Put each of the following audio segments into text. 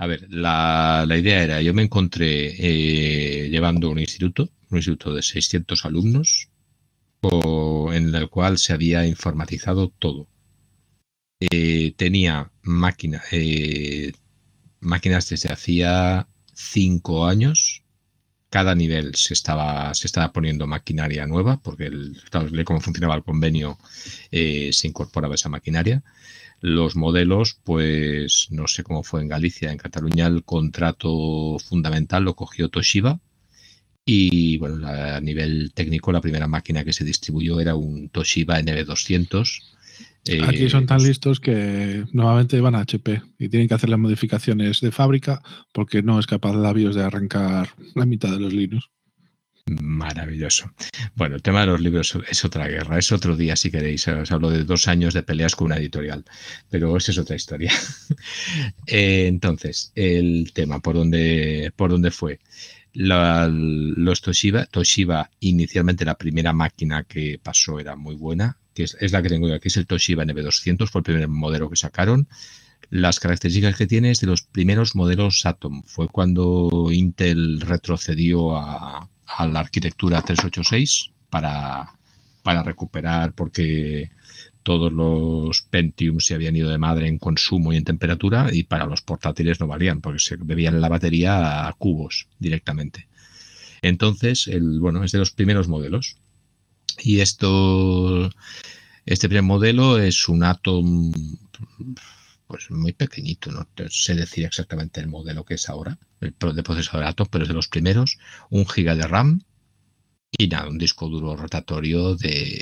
A ver, la idea era, yo me encontré llevando un instituto de 600 alumnos, en el cual se había informatizado todo. Tenía máquinas desde hacía 5 años. Cada nivel se estaba poniendo maquinaria nueva, porque cómo funcionaba el convenio, se incorporaba esa maquinaria. Los modelos, pues no sé cómo fue en Galicia. En Cataluña el contrato fundamental lo cogió Toshiba y bueno, a nivel técnico la primera máquina que se distribuyó era un Toshiba NB200. Aquí son tan listos que nuevamente van a HP y tienen que hacer las modificaciones de fábrica porque no es capaz la BIOS de arrancar la mitad de los Linux. Maravilloso. Bueno, el tema de los libros es otra guerra, es otro día si queréis. Os hablo de 2 años de peleas con una editorial, pero esa es otra historia. Entonces, el tema, ¿por dónde fue? Los Toshiba, inicialmente la primera máquina que pasó era muy buena, que es la que tengo yo aquí, es el Toshiba NB200, fue el primer modelo que sacaron. Las características que tiene es de los primeros modelos Atom. Fue cuando Intel retrocedió a la arquitectura 386 para recuperar, porque todos los Pentium se habían ido de madre en consumo y en temperatura, y para los portátiles no valían, porque se bebían la batería a cubos directamente. Entonces, bueno, es de los primeros modelos. Y este primer modelo es un Atom, pues muy pequeñito, no sé decir exactamente el modelo que es ahora, el de procesador Atom, pero es de los primeros, 1 GB de RAM y nada, un disco duro rotatorio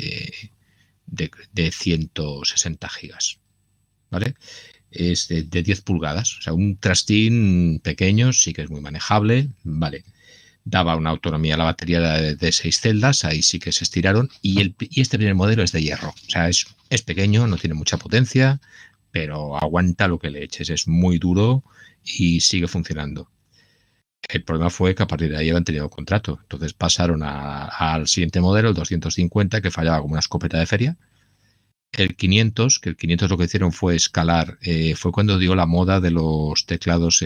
de 160 gigas, ¿vale? Es de 10 pulgadas, o sea, un trastín pequeño, sí que es muy manejable, ¿vale? Daba una autonomía a la batería de 6 celdas, ahí sí que se estiraron, y este primer modelo es de hierro, o sea, es pequeño, no tiene mucha potencia, pero aguanta lo que le eches, es muy duro y sigue funcionando. El problema fue que a partir de ahí habían tenido contrato, entonces pasaron al siguiente modelo, el 250, que fallaba como una escopeta de feria. El 500, que el 500 lo que hicieron fue escalar, fue cuando dio la moda de los teclados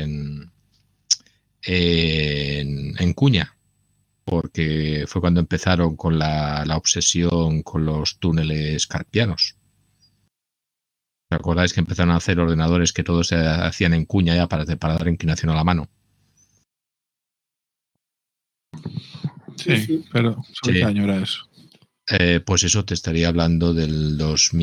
en cuña, porque fue cuando empezaron con la obsesión con los túneles carpianos. ¿Os acordáis que empezaron a hacer ordenadores que todos se hacían en cuña ya para dar inclinación a la mano? Sí, pero ¿sobre qué Sí. año era eso? Pues eso te estaría hablando del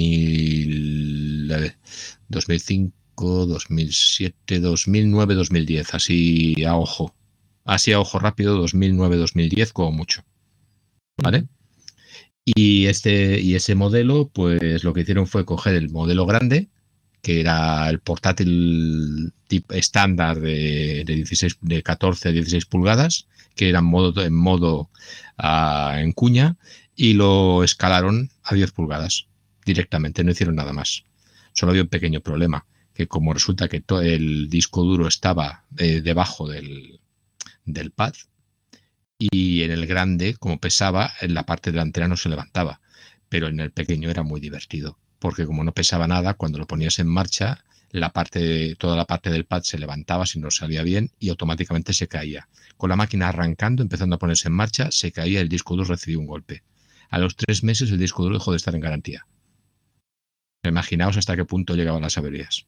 2005, 2007, 2009, 2010, así a ojo. Así a ojo rápido, 2009, 2010 como mucho. ¿Vale? Y ese modelo, pues lo que hicieron fue coger el modelo grande, que era el portátil estándar de 14 a 16 pulgadas, que era en modo en cuña, y lo escalaron a 10 pulgadas directamente, no hicieron nada más. Solo había un pequeño problema, que como resulta que todo el disco duro estaba debajo del pad, y en el grande, como pesaba, en la parte delantera no se levantaba, pero en el pequeño era muy divertido, porque como no pesaba nada, cuando lo ponías en marcha, toda la parte del pad se levantaba si no salía bien y automáticamente se caía. Con la máquina arrancando, empezando a ponerse en marcha, se caía, el disco duro recibió un golpe. A los 3 meses el disco duro dejó de estar en garantía. Imaginaos hasta qué punto llegaban las averías.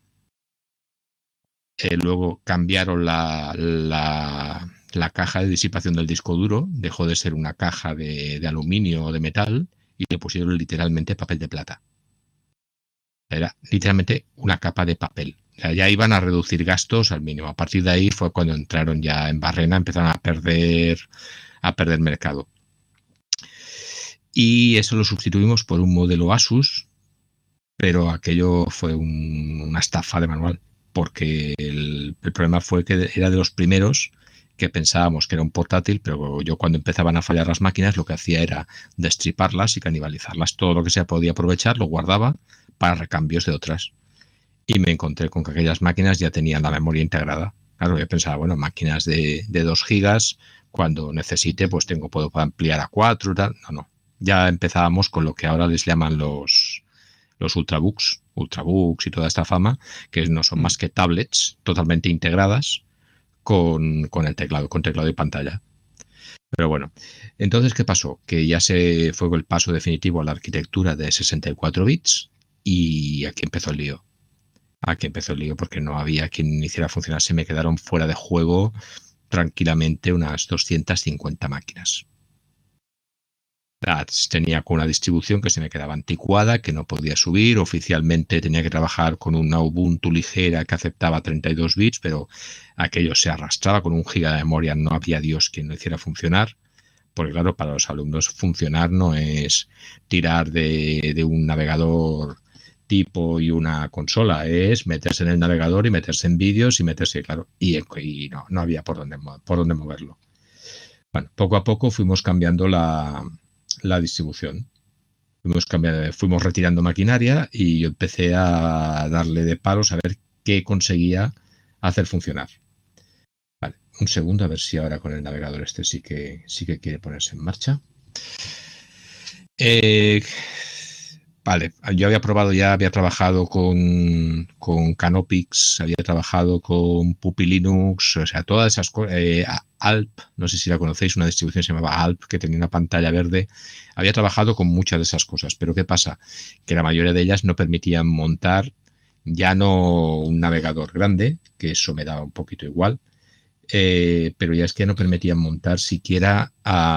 Luego cambiaron la caja de disipación del disco duro, dejó de ser una caja de aluminio o de metal y le pusieron literalmente papel de plata. Era literalmente una capa de papel. O sea, ya iban a reducir gastos al mínimo. A partir de ahí fue cuando entraron ya en barrena, empezaron a perder mercado. Y eso lo sustituimos por un modelo Asus, pero aquello fue una estafa de manual, porque el problema fue que era de los primeros que pensábamos que era un portátil, pero yo cuando empezaban a fallar las máquinas lo que hacía era destriparlas y canibalizarlas. Todo lo que se podía aprovechar lo guardaba para recambios de otras. Y me encontré con que aquellas máquinas ya tenían la memoria integrada. Claro, yo pensaba, bueno, máquinas de 2 gigas, cuando necesite, pues puedo ampliar a 4, tal. No. Ya empezábamos con lo que ahora les llaman los ultrabooks Ultrabooks y toda esta fama, que no son más que tablets totalmente integradas con el teclado, con teclado y pantalla. Pero bueno, entonces, ¿qué pasó? Que ya se fue el paso definitivo a la arquitectura de 64 bits y aquí empezó el lío. Aquí empezó el lío porque no había quien hiciera funcionar. Se me quedaron fuera de juego tranquilamente unas 250 máquinas. Tenía con una distribución que se me quedaba anticuada, que no podía subir. Oficialmente tenía que trabajar con una Ubuntu ligera que aceptaba 32 bits, pero aquello se arrastraba con 1 giga de memoria. No había Dios quien lo hiciera funcionar. Porque claro, para los alumnos funcionar no es tirar de un navegador tipo y una consola, es meterse en el navegador y meterse en vídeos y meterse, claro, y no había por dónde moverlo. Bueno, poco a poco fuimos cambiando la distribución. Fuimos retirando maquinaria y yo empecé a darle de palos a ver qué conseguía hacer funcionar. Vale, un segundo, a ver si ahora con el navegador este sí que quiere ponerse en marcha. Vale, yo había trabajado con Canopix, había trabajado con Puppy Linux, o sea, todas esas cosas. Alp, no sé si la conocéis, una distribución se llamaba Alp, que tenía una pantalla verde. Había trabajado con muchas de esas cosas, pero ¿qué pasa? Que la mayoría de ellas no permitían montar ya no un navegador grande, que eso me daba un poquito igual, pero ya es que no permitían montar siquiera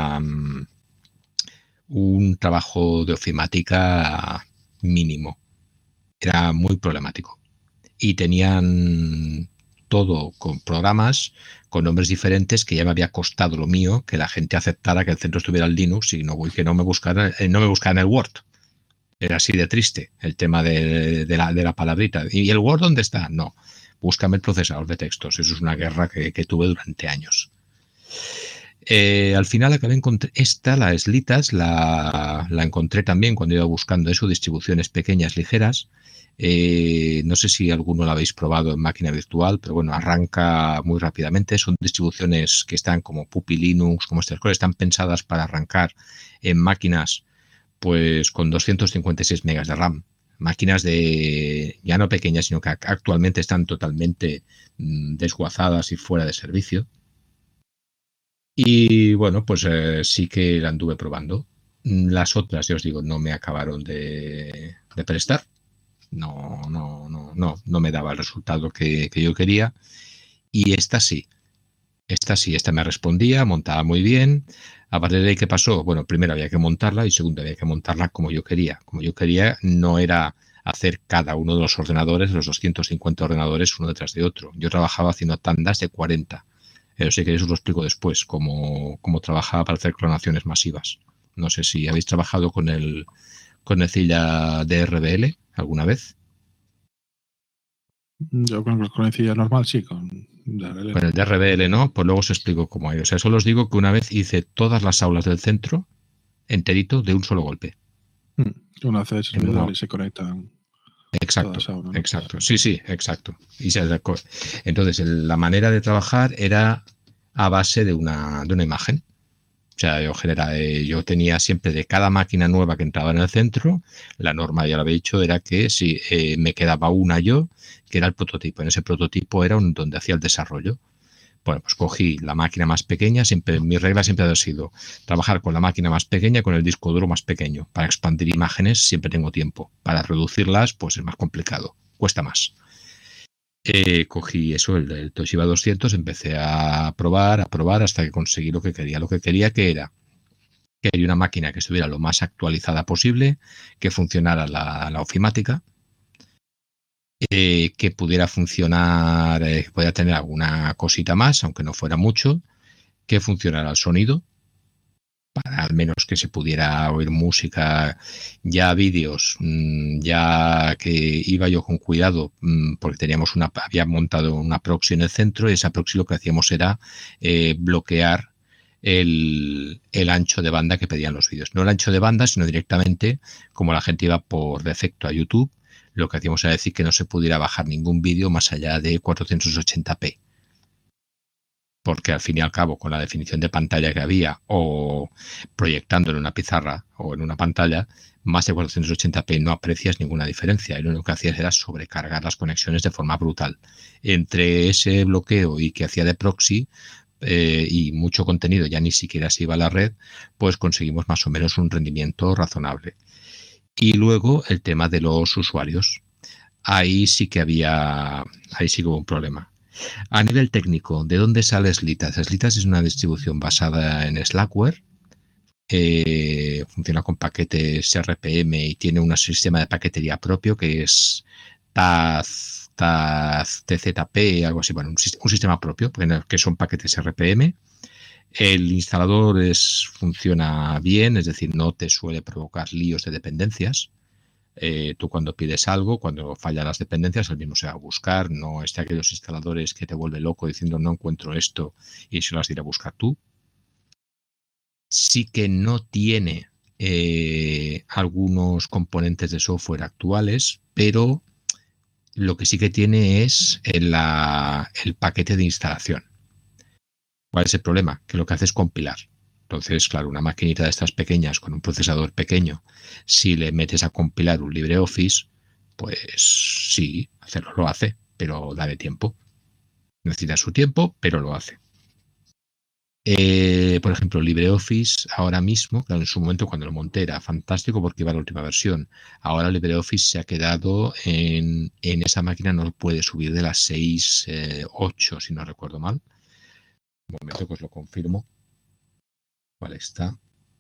un trabajo de ofimática mínimo. Era muy problemático. Y tenían todo con programas, con nombres diferentes, que ya me había costado lo mío que la gente aceptara que el centro estuviera en Linux y que no me buscaran en el Word. Era así de triste el tema de la palabrita. ¿Y el Word dónde está? No. Búscame el procesador de textos. Eso es una guerra que tuve durante años. Al final acabé encontrando la Slitas, la encontré también cuando iba buscando eso, distribuciones pequeñas, ligeras. No sé si alguno la habéis probado en máquina virtual, pero bueno, arranca muy rápidamente. Son distribuciones que están como Puppy Linux, como estas cosas, están pensadas para arrancar en máquinas pues con 256 megas de RAM. Máquinas ya no pequeñas, sino que actualmente están totalmente desguazadas y fuera de servicio. Y bueno, pues sí que la anduve probando. Las otras, ya os digo, no me acabaron de prestar. No me daba el resultado que yo quería. Y esta sí, esta me respondía, montaba muy bien. A partir de ahí, ¿qué pasó? Bueno, primero había que montarla y segundo había que montarla como yo quería. Como yo quería no era hacer cada uno de los ordenadores, los 250 ordenadores, uno detrás de otro. Yo trabajaba haciendo tandas de 40. Pero si queréis os lo explico después, cómo trabajaba para hacer clonaciones masivas. No sé si habéis trabajado con el Zilla DRBL alguna vez. Yo con conocía normal, sí, con DRBL. Con el DRBL no, pues luego os explico cómo hay. O sea, solo os digo que una vez hice todas las aulas del centro enterito de un solo golpe. Una hace servidor y se conectan. Exacto, aulas, ¿no? Exacto. Sí, exacto. Entonces, la manera de trabajar era a base de una imagen. O sea, yo tenía siempre de cada máquina nueva que entraba en el centro, la norma, ya lo había dicho, era que si me quedaba una yo, que era el prototipo. En ese prototipo era donde hacía el desarrollo. Bueno, pues cogí la máquina más pequeña, mi regla siempre ha sido trabajar con la máquina más pequeña, con el disco duro más pequeño. Para expandir imágenes siempre tengo tiempo. Para reducirlas, pues es más complicado, cuesta más. Cogí eso, el Toshiba 200, empecé a probar hasta que conseguí lo que quería. Lo que quería que era una máquina que estuviera lo más actualizada posible, que funcionara la ofimática, que pudiera funcionar, que pudiera tener alguna cosita más, aunque no fuera mucho, que funcionara el sonido, para al menos que se pudiera oír música, ya vídeos, ya que iba yo con cuidado, porque había montado una proxy en el centro y esa proxy lo que hacíamos era bloquear el ancho de banda que pedían los vídeos. No el ancho de banda, sino directamente, como la gente iba por defecto a YouTube, lo que hacíamos era decir que no se pudiera bajar ningún vídeo más allá de 480p. Porque al fin y al cabo, con la definición de pantalla que había o proyectando en una pizarra o en una pantalla, más de 480p no aprecias ninguna diferencia. Y lo único que hacías era sobrecargar las conexiones de forma brutal. Entre ese bloqueo y que hacía de proxy y mucho contenido, ya ni siquiera se iba a la red, pues conseguimos más o menos un rendimiento razonable. Y luego el tema de los usuarios. Ahí sí que hubo un problema. A nivel técnico, ¿de dónde sale Slitas? Slitas es una distribución basada en Slackware. Funciona con paquetes RPM y tiene un sistema de paquetería propio que es Taz TZP, algo así, bueno, un sistema propio, que son paquetes RPM. El instalador funciona bien, es decir, no te suele provocar líos de dependencias. Tú cuando pides algo, cuando fallan las dependencias, el mismo se va a buscar, no es de aquellos instaladores que te vuelve loco diciendo no encuentro esto y se lo has de ir a buscar tú. Sí que no tiene algunos componentes de software actuales, pero lo que sí que tiene es el paquete de instalación. ¿Cuál es el problema? Que lo que hace es compilar. Entonces, claro, una maquinita de estas pequeñas con un procesador pequeño, si le metes a compilar un LibreOffice, pues sí, hacerlo lo hace, pero dale tiempo. Necesita su tiempo, pero lo hace. Por ejemplo, LibreOffice ahora mismo, claro, en su momento cuando lo monté era fantástico porque iba a la última versión. Ahora LibreOffice se ha quedado en esa máquina, no lo puede subir de las 6.8, si no recuerdo mal. Un momento que os lo confirmo. ¿Cuál está?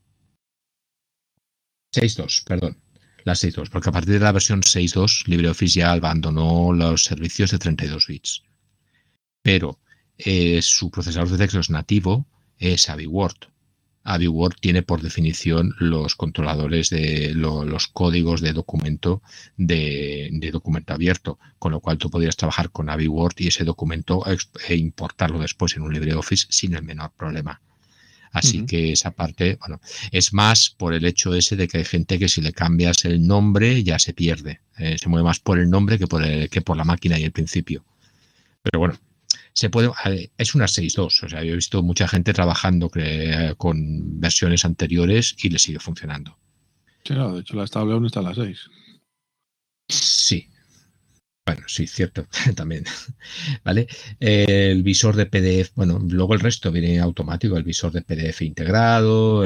6.2, perdón. La 6.2, porque a partir de la versión 6.2 LibreOffice ya abandonó los servicios de 32 bits. Pero su procesador de texto es nativo, es AviWord. AviWord tiene por definición los controladores de los códigos de documento de documento abierto, con lo cual tú podrías trabajar con AviWord y ese documento e importarlo después en un LibreOffice sin el menor problema. Así que esa parte, bueno, es más por el hecho ese de que hay gente que si le cambias el nombre ya se pierde. Se mueve más por el nombre que por la máquina y el principio. Pero bueno, se puede, es una 6.2, o sea, yo he visto mucha gente trabajando con versiones anteriores y le sigue funcionando. Sí, no, de hecho la estable aún está a las 6. Sí. Bueno, sí, cierto, también. ¿Vale? El visor de PDF, bueno, luego el resto viene automático, el visor de PDF integrado,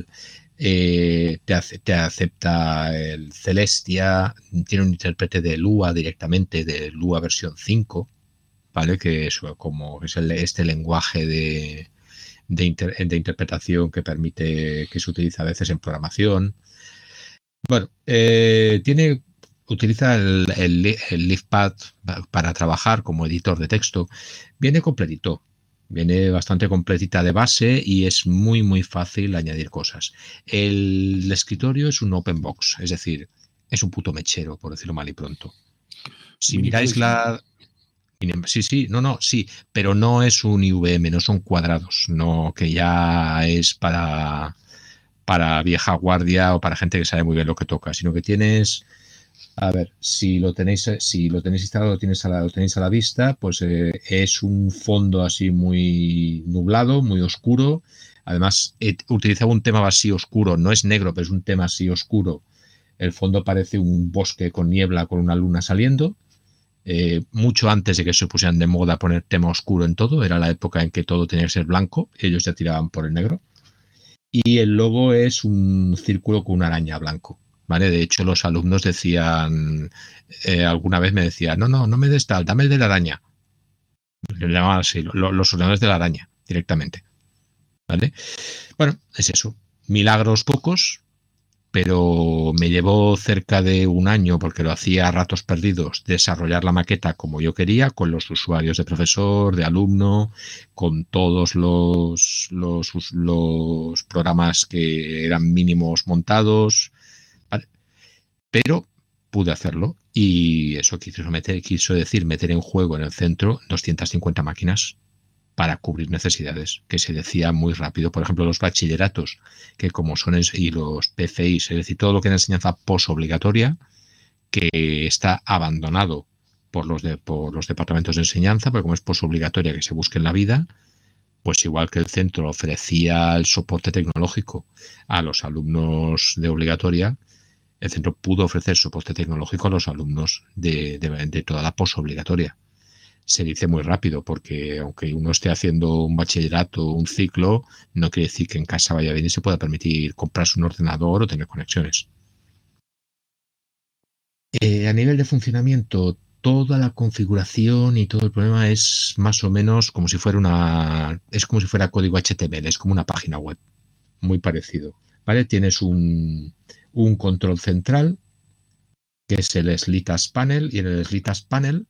te acepta el Celestia, tiene un intérprete de Lua directamente, de Lua versión 5, ¿vale? Que es como es este lenguaje de interpretación que permite, que se utiliza a veces en programación. Bueno, utiliza el LeafPad para trabajar como editor de texto. Viene completito, viene bastante completita de base y es muy, muy fácil añadir cosas. El escritorio es un open box, es decir, es un puto mechero, por decirlo mal y pronto. Si miráis sí, pero no es un IVM, no son cuadrados, no, que ya es para vieja guardia o para gente que sabe muy bien lo que toca, sino que tienes, a ver, si lo tenéis instalado, lo tenéis a la vista, pues es un fondo así muy nublado, muy oscuro. Además, utilizaba un tema así oscuro, no es negro, pero es un tema así oscuro. El fondo parece un bosque con niebla con una luna saliendo. Mucho antes de que se pusieran de moda poner tema oscuro en todo, era la época en que todo tenía que ser blanco, ellos ya tiraban por el negro. Y el logo es un círculo con una araña blanco, ¿vale? De hecho, los alumnos decían, alguna vez me decían, no me des tal, dame el de la araña. Le llamaban así, los ordenadores de la araña, directamente, ¿vale? Bueno, es eso. Milagros pocos, pero me llevó cerca de un año, porque lo hacía a ratos perdidos, desarrollar la maqueta como yo quería, con los usuarios de profesor, de alumno, con todos los programas que eran mínimos montados, ¿vale? Pero pude hacerlo y eso quiso decir meter en juego en el centro 250 máquinas para cubrir necesidades, que se decía muy rápido. Por ejemplo, los bachilleratos, que como son, y los PCIs, es decir, todo lo que es enseñanza posobligatoria, que está abandonado por los departamentos de enseñanza, porque como es posobligatoria que se busque en la vida, pues igual que el centro ofrecía el soporte tecnológico a los alumnos de obligatoria, el centro pudo ofrecer soporte tecnológico a los alumnos de toda la posobligatoria. Se dice muy rápido porque aunque uno esté haciendo un bachillerato o un ciclo, no quiere decir que en casa vaya bien y se pueda permitir comprarse un ordenador o tener conexiones. A nivel de funcionamiento, toda la configuración y todo el problema es más o menos como si fuera como si fuera código HTML, es como una página web, muy parecido, ¿vale? Tienes un control central que es el SLITAS Panel, y en el SLITAS Panel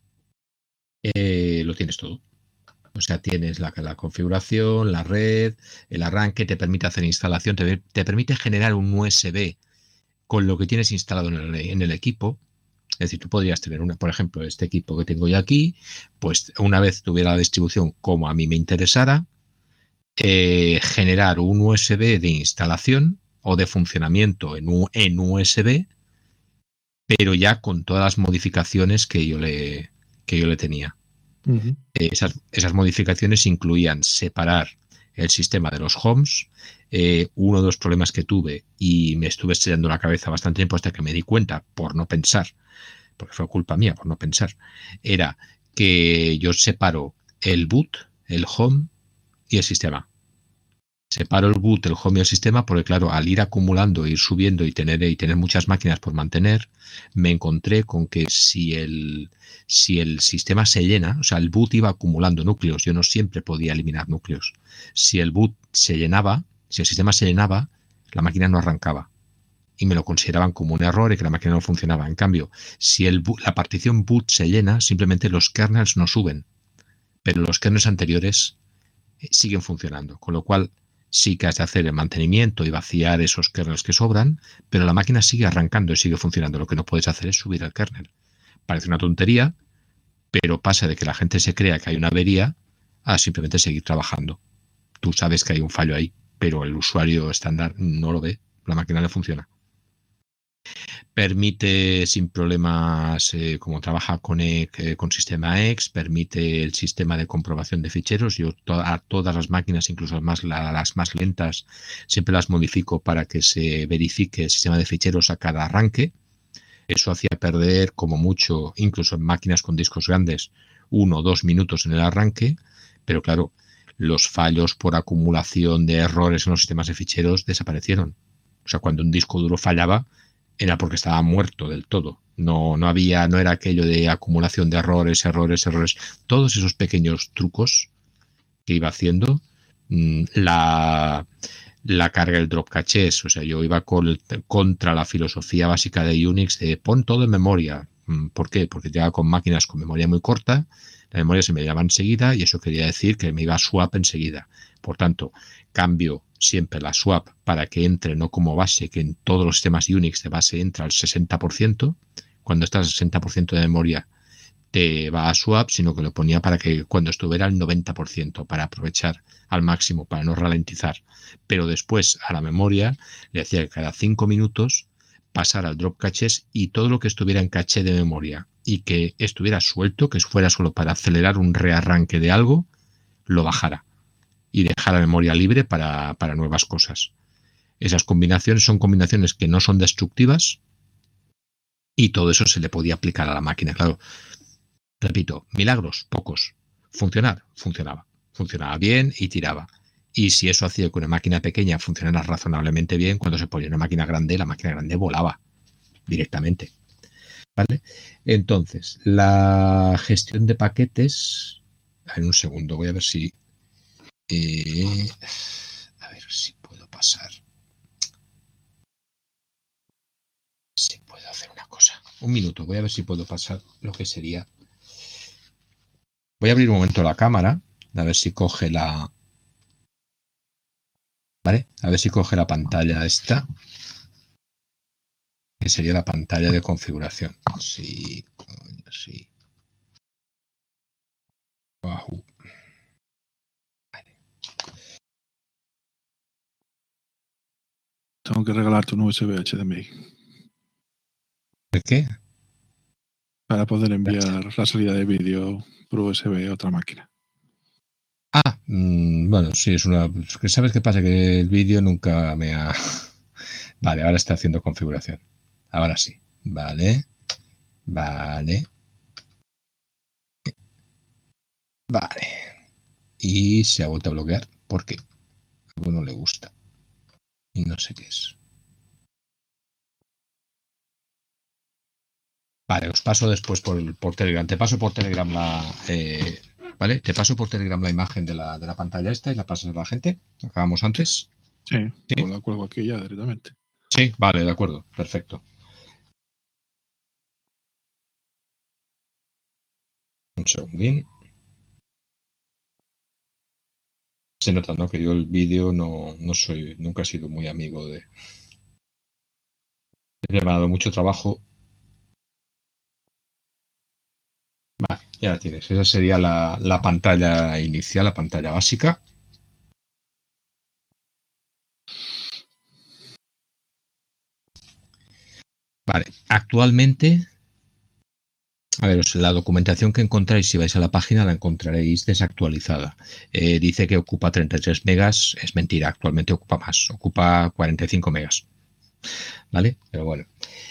lo tienes todo. O sea, tienes la configuración, la red, el arranque, te permite hacer instalación, te permite generar un USB con lo que tienes instalado en el equipo. Es decir, tú podrías tener por ejemplo, este equipo que tengo yo aquí, pues una vez tuviera la distribución como a mí me interesara, generar un USB de instalación o de funcionamiento en USB, pero ya con todas las modificaciones que yo le tenía. Uh-huh. Esas modificaciones incluían separar el sistema de los homes. Uno de los problemas que tuve, y me estuve estrellando la cabeza bastante tiempo hasta que me di cuenta, por no pensar, porque fue culpa mía por no pensar, era que yo separo el boot, el home y el sistema. Separo el boot, el home y el sistema porque, claro, al ir acumulando, ir subiendo y tener muchas máquinas por mantener, me encontré con que si el sistema se llena, o sea, el boot iba acumulando núcleos, yo no siempre podía eliminar núcleos. Si el boot se llenaba, si el sistema se llenaba, la máquina no arrancaba. Y me lo consideraban como un error y que la máquina no funcionaba. En cambio, si la partición boot se llena, simplemente los kernels no suben, pero los kernels anteriores siguen funcionando, con lo cual sí que has de hacer el mantenimiento y vaciar esos kernels que sobran, pero la máquina sigue arrancando y sigue funcionando. Lo que no puedes hacer es subir el kernel. Parece una tontería, pero pasa de que la gente se crea que hay una avería a simplemente seguir trabajando. Tú sabes que hay un fallo ahí, pero el usuario estándar no lo ve, la máquina le funciona. Permite sin problemas, como trabaja con sistema X, permite el sistema de comprobación de ficheros. Yo a todas las máquinas, incluso las más lentas, siempre las modifico para que se verifique el sistema de ficheros a cada arranque. Eso hacía perder como mucho, incluso en máquinas con discos grandes, 1 o 2 minutos en el arranque, pero claro, los fallos por acumulación de errores en los sistemas de ficheros desaparecieron. O sea, cuando un disco duro fallaba, era porque estaba muerto del todo. No era aquello de acumulación de errores. Todos esos pequeños trucos que iba haciendo, la carga del drop cachés, o sea, yo iba contra la filosofía básica de Unix de pon todo en memoria. ¿Por qué? Porque llegaba con máquinas con memoria muy corta, la memoria se me llenaba enseguida y eso quería decir que me iba a swap enseguida. Por tanto, cambio siempre la swap para que entre no como base, que en todos los sistemas Unix de base entra al 60%. Cuando estás al 60% de memoria te va a swap, sino que lo ponía para que cuando estuviera al 90%, para aprovechar al máximo, para no ralentizar. Pero después a la memoria le hacía que cada 5 minutos pasara al drop caches y todo lo que estuviera en caché de memoria y que estuviera suelto, que fuera solo para acelerar un rearranque de algo, lo bajara y dejar la memoria libre para nuevas cosas. Esas combinaciones son combinaciones que no son destructivas y todo eso se le podía aplicar a la máquina. Claro, repito, milagros, pocos. Funcionar, funcionaba. Funcionaba bien y tiraba. Y si eso hacía que una máquina pequeña funcionara razonablemente bien, cuando se ponía una máquina grande, la máquina grande volaba directamente. ¿Vale? Entonces, la gestión de paquetes. En un segundo, voy a ver si. A ver si puedo pasar. Si puedo hacer una cosa. Un minuto, voy a ver si puedo pasar lo que sería. Voy a abrir un momento la cámara, a ver si coge la. ¿Vale? A ver si coge la pantalla esta. Que sería la pantalla de configuración. Sí, sí. Wow. Vale. Tengo que regalarte un USB HDMI. ¿De qué? Para poder enviar la salida de vídeo por USB a otra máquina. Bueno, sí, es una. ¿Sabes qué pasa? Que el vídeo nunca me ha. Vale, ahora está haciendo configuración. Ahora sí. Vale. Y se ha vuelto a bloquear porque a alguno le gusta. Y no sé qué es. Vale, os paso después por Telegram. Te paso por Telegram ¿vale? Te paso por Telegram la imagen de la pantalla esta y la pasas a la gente. Acabamos antes. Sí, Sí. pues la cuelgo aquí ya directamente. Sí, vale, de acuerdo. Perfecto. Un segundín. Se nota, ¿no? Que yo el vídeo no soy, nunca he sido muy amigo de. Me ha dado mucho trabajo. Vale, ya la tienes. Esa sería la pantalla inicial, la pantalla básica. Vale, actualmente, a ver, la documentación que encontráis si vais a la página la encontraréis desactualizada. Dice que ocupa 33 megas, es mentira, actualmente ocupa más, ocupa 45 megas. ¿Vale? Pero bueno.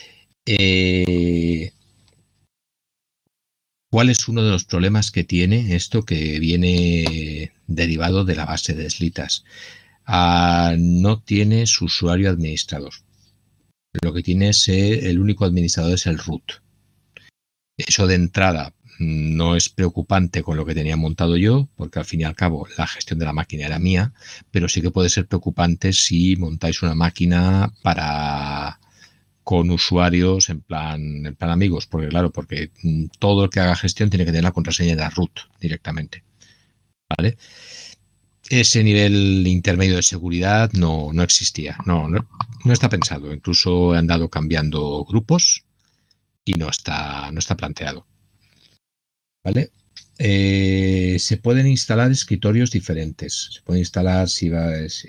¿Cuál es uno de los problemas que tiene esto que viene derivado de la base de Slitas? No tiene su usuario administrador. Lo que tiene es el único administrador es el root. Eso de entrada no es preocupante con lo que tenía montado yo, porque al fin y al cabo la gestión de la máquina era mía, pero sí que puede ser preocupante si montáis una máquina con usuarios en plan amigos, porque claro, porque todo el que haga gestión tiene que tener la contraseña de la root directamente, ¿vale? Ese nivel intermedio de seguridad no existía, no está pensado. Incluso han dado cambiando grupos y no está planteado, ¿vale? Se pueden instalar escritorios diferentes. Se puede instalar si vas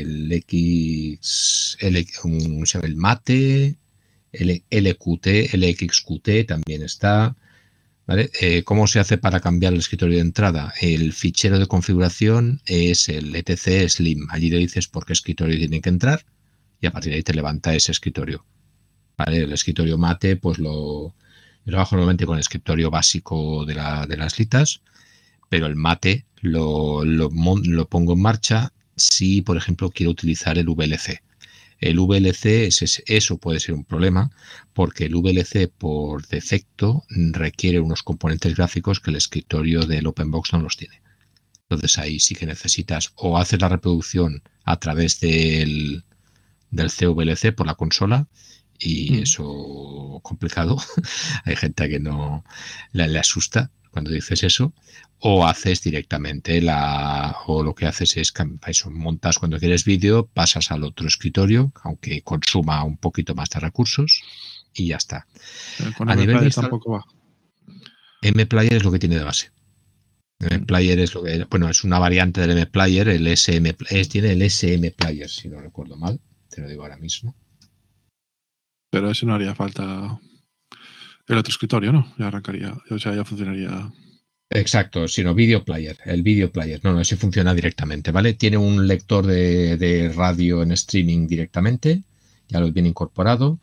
el Mate, el LQT, LXQT también está. ¿Vale? ¿Cómo se hace para cambiar el escritorio de entrada? El fichero de configuración es el etc slim. Allí le dices por qué escritorio tiene que entrar y a partir de ahí te levanta ese escritorio. ¿Vale? El escritorio Mate, pues yo trabajo normalmente con el escritorio básico de las litas, pero el Mate lo pongo en marcha si, por ejemplo, quiero utilizar el VLC. El VLC, eso puede ser un problema, porque el VLC por defecto requiere unos componentes gráficos que el escritorio del OpenBox no los tiene. Entonces ahí sí que necesitas o hacer la reproducción a través del CVLC por la consola, y eso complicado. Hay gente que no le asusta cuando dices eso, o haces directamente o lo que haces es eso, montas cuando quieres vídeo, pasas al otro escritorio, aunque consuma un poquito más de recursos, y ya está. Con A nivel de MPlayer tampoco va. MPlayer es lo que tiene de base. MPlayer es lo que, bueno, es una variante del MPlayer, tiene el SM Player, si no recuerdo mal, te lo digo ahora mismo. Pero ese no haría falta el otro escritorio, ¿no? Ya arrancaría, o sea, ya funcionaría. Exacto, sino Video Player, el Video Player. No, ese funciona directamente, ¿vale? Tiene un lector de radio en streaming directamente, ya lo viene incorporado.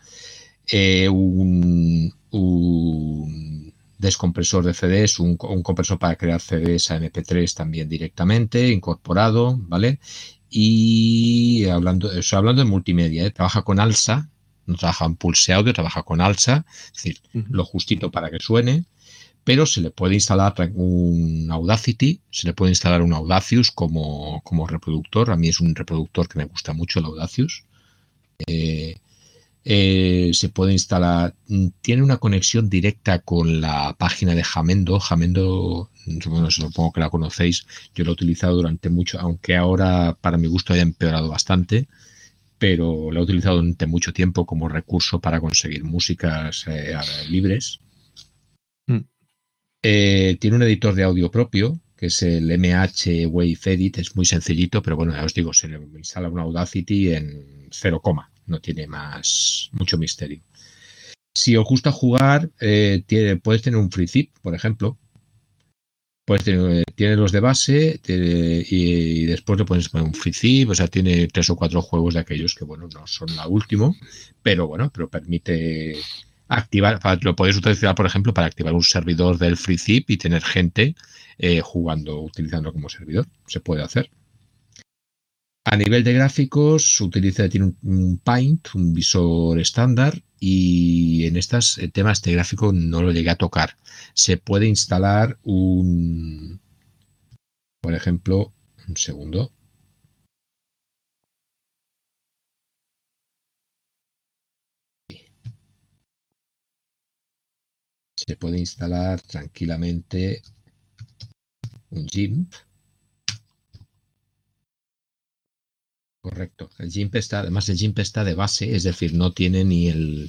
Un descompresor de CDs, un compresor para crear CDs a MP3 también directamente incorporado, ¿vale? Y hablando de multimedia, trabaja con ALSA, no trabaja en Pulse Audio, trabaja con ALSA, es decir, lo justito para que suene, pero se le puede instalar un Audacity, se le puede instalar un Audacious como reproductor. A mí es un reproductor que me gusta mucho, el Audacious. Se puede instalar, tiene una conexión directa con la página de Jamendo. Jamendo, bueno, supongo que la conocéis, yo lo he utilizado durante mucho, aunque ahora para mi gusto haya empeorado bastante, pero lo he utilizado durante mucho tiempo como recurso para conseguir músicas libres. Tiene un editor de audio propio, que es el MH Wave Edit, es muy sencillito, pero bueno, ya os digo, se le instala un Audacity en 0, no tiene mucho misterio. Si os gusta jugar, puedes tener un FreeZip, por ejemplo, Pues tiene los de base y después le pones un FreeZip, o sea, tiene 3 o 4 juegos de aquellos que, bueno, no son la último, pero bueno, pero permite activar, lo podéis utilizar, por ejemplo, para activar un servidor del FreeZip y tener gente jugando, utilizando como servidor. Se puede hacer. A nivel de gráficos, tiene un Paint, un visor estándar, y en estos temas de gráfico no lo llegué a tocar. Se puede instalar por ejemplo, un segundo. Se puede instalar tranquilamente un GIMP. Correcto. Además el GIMP está de base, es decir, no tiene ni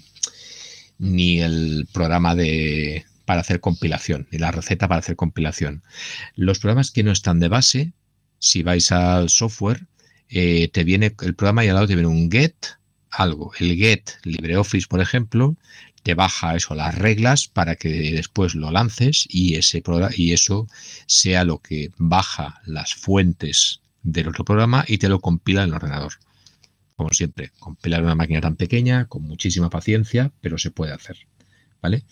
el programa para hacer compilación, ni la receta para hacer compilación. Los programas que no están de base, si vais al software, te viene el programa y al lado te viene un get, algo. El get LibreOffice, por ejemplo, te baja eso, las reglas para que después lo lances y eso sea lo que baja las fuentes del otro programa y te lo compila en el ordenador. Como siempre, compilar una máquina tan pequeña, con muchísima paciencia, pero se puede hacer. ¿Vale?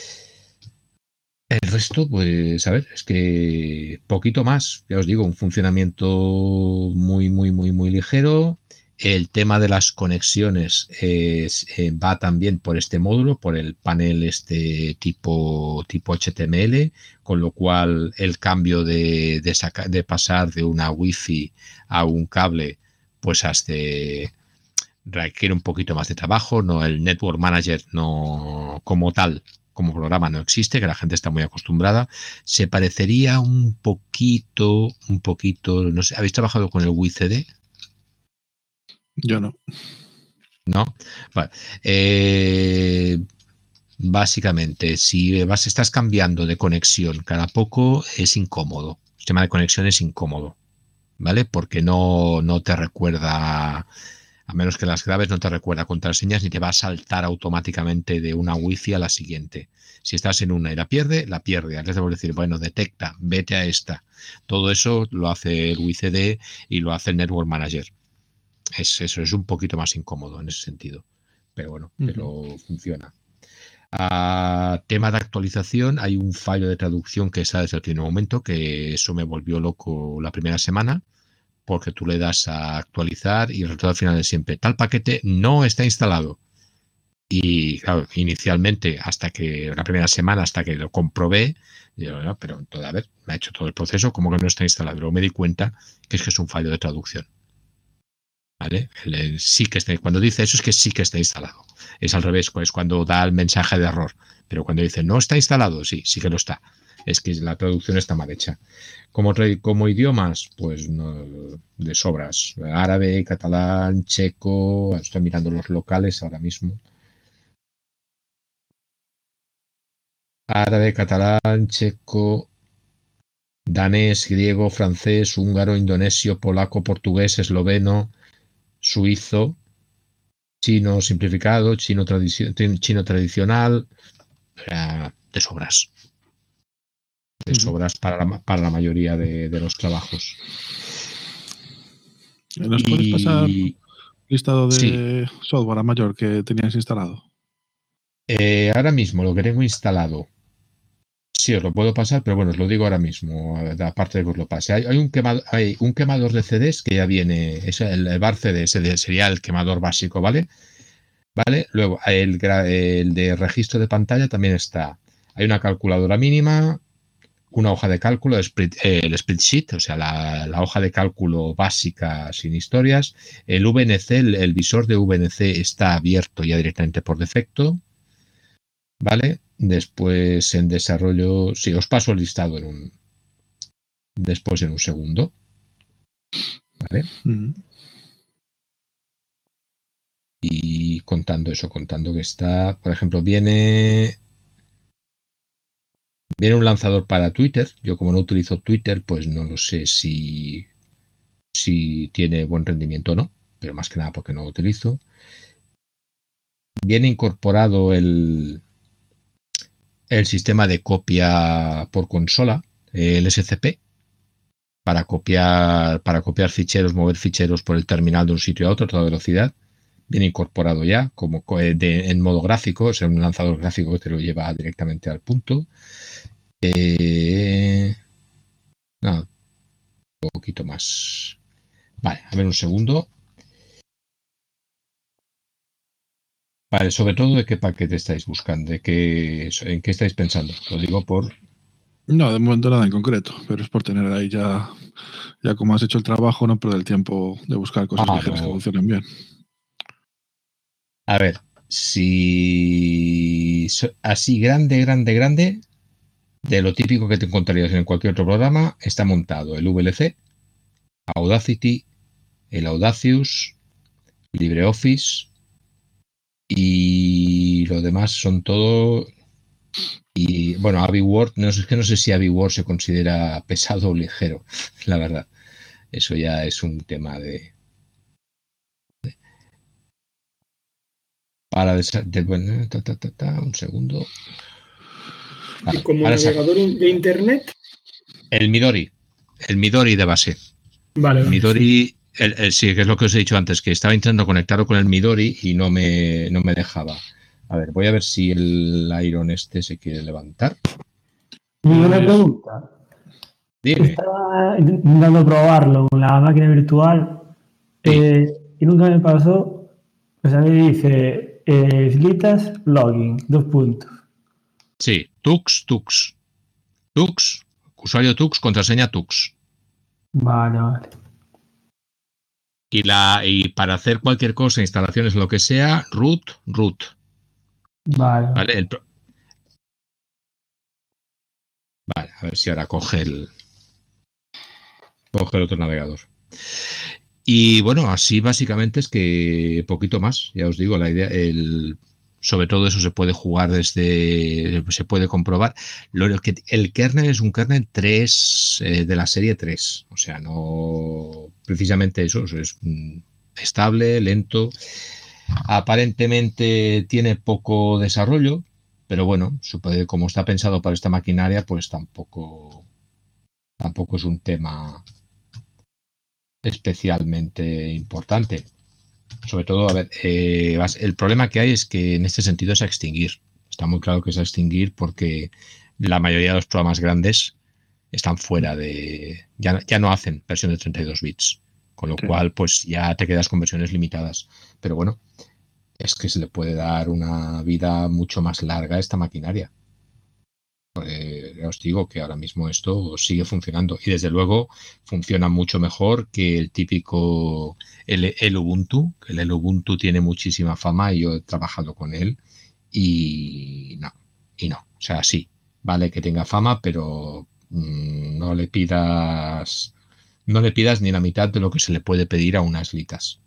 El resto, pues, a ver, es que poquito más, ya os digo, un funcionamiento muy, muy, muy, muy ligero. El tema de las conexiones va también por este módulo, por el panel este tipo HTML, con lo cual el cambio de pasar de una Wi-Fi a un cable, pues requiere un poquito más de trabajo. No, el Network Manager no, como tal, como programa no existe, que la gente está muy acostumbrada. Se parecería un poquito, no sé, ¿habéis trabajado con el WCD? Yo no. ¿No? Vale. Básicamente, si estás cambiando de conexión cada poco, es incómodo. El tema de conexión es incómodo, ¿vale? Porque no te recuerda, a menos que las graves, no te recuerda contraseñas ni te va a saltar automáticamente de una wifi a la siguiente. Si estás en una y la pierde. Antes de decir, bueno, detecta, vete a esta. Todo eso lo hace el WCD y lo hace el Network Manager. Eso es un poquito más incómodo en ese sentido. Pero bueno, pero funciona. Tema de actualización, hay un fallo de traducción que está desde el primer momento, que eso me volvió loco la primera semana, porque tú le das a actualizar y el resultado al final es siempre, tal paquete no está instalado. Y claro, inicialmente, hasta que la primera semana, hasta que lo comprobé, digo, no, pero a ver, me ha hecho todo el proceso, como que no está instalado. Luego me di cuenta que es un fallo de traducción. ¿Vale? Sí que está, cuando dice eso es que sí que está instalado. Es al revés, es cuando da el mensaje de error. Pero cuando dice no está instalado, sí que lo está. Es que la traducción está mal hecha. Como idiomas, pues no, de sobras. Árabe, catalán, checo. Estoy mirando los locales ahora mismo. Árabe, catalán, checo, danés, griego, francés, húngaro, indonesio, polaco, portugués, esloveno, suizo, chino simplificado, chino tradicional, de sobras. De sobras para la mayoría de los trabajos. ¿Nos puedes pasar listado de software a mayor que tenías instalado? Ahora mismo lo que tengo instalado, sí, os lo puedo pasar, pero bueno, os lo digo ahora mismo, aparte de que os lo pase. Hay un quemador de CDs que ya viene, es el bar CD, sería el quemador básico, ¿vale? ¿Vale? Luego, el de registro de pantalla también está. Hay una calculadora mínima, una hoja de cálculo, el spreadsheet, o sea, la hoja de cálculo básica sin historias. El VNC, el visor de VNC está abierto ya directamente por defecto. ¿Vale? Después en desarrollo, sí, os paso el listado después en un segundo. ¿Vale? Y contando que está, por ejemplo, viene un lanzador para Twitter. Yo como no utilizo Twitter, pues no lo sé si tiene buen rendimiento o no, pero más que nada porque no lo utilizo. Viene incorporado el sistema de copia por consola, el SCP para copiar ficheros, mover ficheros por el terminal de un sitio a otro a toda velocidad. Viene incorporado ya como en modo gráfico, es un lanzador gráfico que te lo lleva directamente al punto. Nada, un poquito más. Vale, a ver un segundo. Vale, sobre todo de qué paquete estáis buscando, en qué estáis pensando. Lo digo por... No, de momento nada en concreto, pero es por tener ahí ya como has hecho el trabajo, no perder el tiempo de buscar cosas ligeras que no. funcionen bien. A ver, si así grande, de lo típico que te encontrarías en cualquier otro programa, está montado el VLC, Audacity, el Audacious, LibreOffice y lo demás son todo. Y bueno, Avi Word, no sé si Avi Word se considera pesado o ligero, la verdad. Eso ya es un tema de bueno, un segundo. Y como Ahora navegador de internet. El Midori de base. Vale. Midori, sí, que es lo que os he dicho antes, que estaba intentando conectarlo con el Midori y no me dejaba. A ver, voy a ver si el Iron este se quiere levantar. Y una pregunta. Dime. Estaba intentando probarlo con la máquina virtual y nunca me pasó. Pues a mí dice Slitas login, 2 puntos. Sí, Tux, usuario Tux, contraseña Tux. Vale. Y para hacer cualquier cosa, instalaciones, lo que sea, root. Vale. Vale, vale, a ver si ahora coge el otro navegador. Y bueno, así básicamente es que poquito más, ya os digo, la idea, sobre todo eso se puede jugar se puede comprobar. El kernel es un kernel 3 de la serie 3, o sea, no precisamente eso, es estable, lento. Aparentemente tiene poco desarrollo, pero bueno, como está pensado para esta maquinaria, pues tampoco es un tema especialmente importante. Sobre todo, a ver, el problema que hay es que en este sentido es a extinguir. Está muy claro que es a extinguir porque la mayoría de los programas grandes están fuera de... Ya no hacen versión de 32 bits, con lo cual pues ya te quedas con versiones limitadas. Pero bueno, es que se le puede dar una vida mucho más larga a esta maquinaria. Ya os digo que ahora mismo esto sigue funcionando y desde luego funciona mucho mejor que el típico el Ubuntu, que el Ubuntu tiene muchísima fama y yo he trabajado con él y no, o sea, sí, vale que tenga fama, pero no le pidas ni la mitad de lo que se le puede pedir a unas litas.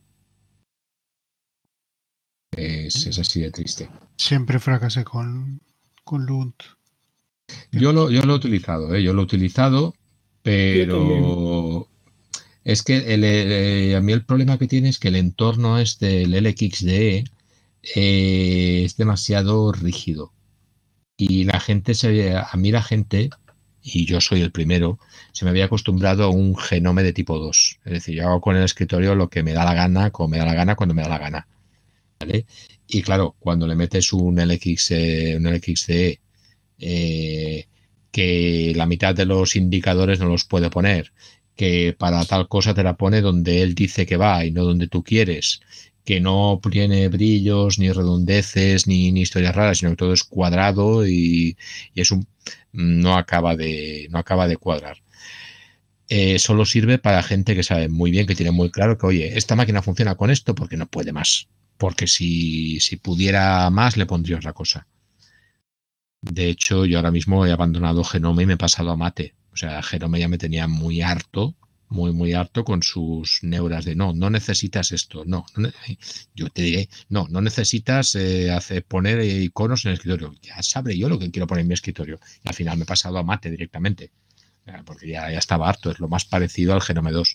Es así de triste. Siempre fracasé con Ubuntu. Yo lo he utilizado, pero es que a mí el problema que tiene es que el entorno del LXDE es demasiado rígido y a mí la gente, y yo soy el primero, se me había acostumbrado a un genome de tipo 2. Es decir, yo hago con el escritorio lo que me da la gana, como me da la gana, cuando me da la gana. ¿Vale? Y claro, cuando le metes un LXDE que la mitad de los indicadores no los puede poner, que para tal cosa te la pone donde él dice que va y no donde tú quieres, que no tiene brillos, ni redondeces, ni historias raras, sino que todo es cuadrado y no acaba de cuadrar. Solo sirve para gente que sabe muy bien, que tiene muy claro que, oye, esta máquina funciona con esto porque no puede más. Porque si pudiera más, le pondría otra cosa. De hecho, yo ahora mismo he abandonado Genome y me he pasado a Mate. O sea, Genome ya me tenía muy harto, muy harto con sus neuras de no necesitas esto, yo te diré, no necesitas poner iconos en el escritorio. Ya sabré yo lo que quiero poner en mi escritorio. Y al final me he pasado a Mate directamente, porque ya estaba harto. Es lo más parecido al Genome 2.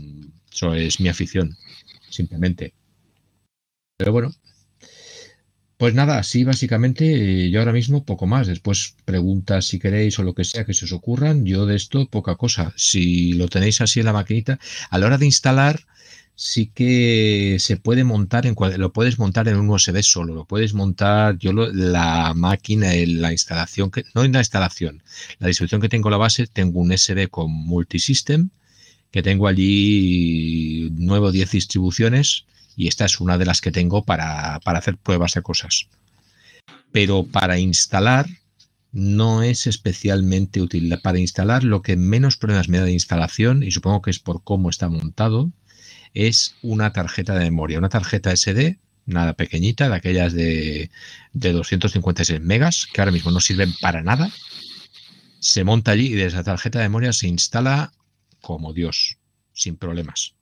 Eso es mi afición, simplemente. Pero bueno, Pues nada, así básicamente yo ahora mismo poco más. Después preguntas si queréis o lo que sea que se os ocurran. Yo de esto poca cosa. Si lo tenéis así en la maquinita, a la hora de instalar sí que se puede montar lo puedes montar en un USB solo. Lo puedes montar la máquina, la instalación no en la instalación, la distribución que tengo la base, tengo un USB con multisystem que tengo allí 9 o 10 distribuciones y esta es una de las que tengo para hacer pruebas de cosas. Pero para instalar no es especialmente útil. Para instalar lo que menos problemas me da de instalación, y supongo que es por cómo está montado, es una tarjeta de memoria, una tarjeta SD, nada pequeñita, de aquellas de 256 megas, que ahora mismo no sirven para nada. Se monta allí y desde la tarjeta de memoria se instala como Dios, sin problemas.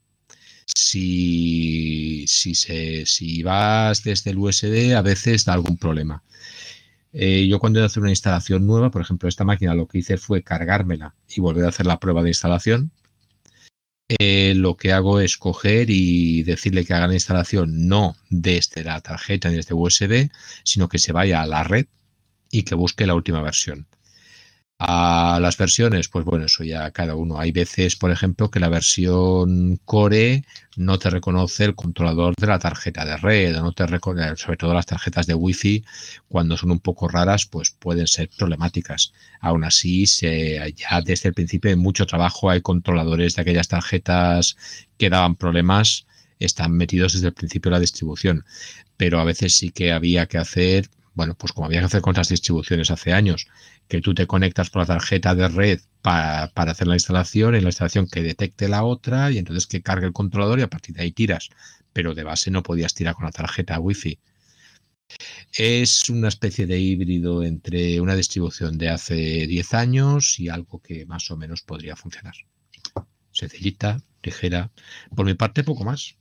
Si vas desde el USB, a veces da algún problema. Yo cuando he de hacer una instalación nueva, por ejemplo, esta máquina lo que hice fue cargármela y volver a hacer la prueba de instalación. Lo que hago es coger y decirle que haga la instalación no desde la tarjeta ni desde USB, sino que se vaya a la red y que busque la última versión. A las versiones, pues bueno, eso ya cada uno. Hay veces, por ejemplo, que la versión Core no te reconoce el controlador de la tarjeta de red, no te reconoce, sobre todo las tarjetas de Wi-Fi, cuando son un poco raras, pues pueden ser problemáticas. Aún así, ya desde el principio hay mucho trabajo, hay controladores de aquellas tarjetas que daban problemas, están metidos desde el principio de la distribución, pero a veces sí que había que hacer, bueno, pues como había que hacer con otras distribuciones hace años, que tú te conectas por la tarjeta de red para hacer la instalación, en la instalación que detecte la otra y entonces que cargue el controlador y a partir de ahí tiras. Pero de base no podías tirar con la tarjeta Wi-Fi. Es una especie de híbrido entre una distribución de hace 10 años y algo que más o menos podría funcionar. Sencillita, ligera. Por mi parte, poco más.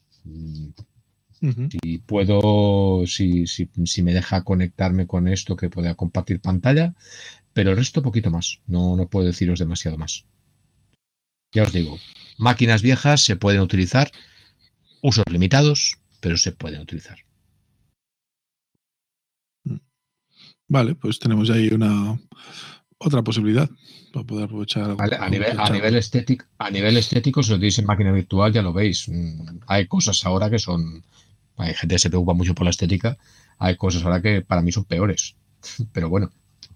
Si puedo, si me deja conectarme con esto que pueda compartir pantalla, pero el resto poquito más. No puedo deciros demasiado más. Ya os digo, máquinas viejas se pueden utilizar, usos limitados, pero se pueden utilizar. Vale, pues tenemos ahí otra posibilidad para poder aprovechar. Vale, a nivel estético, si lo tenéis en máquina virtual, ya lo veis. Hay cosas ahora que son. Hay gente que se preocupa mucho por la estética. Hay cosas ahora que para mí son peores. Pero bueno.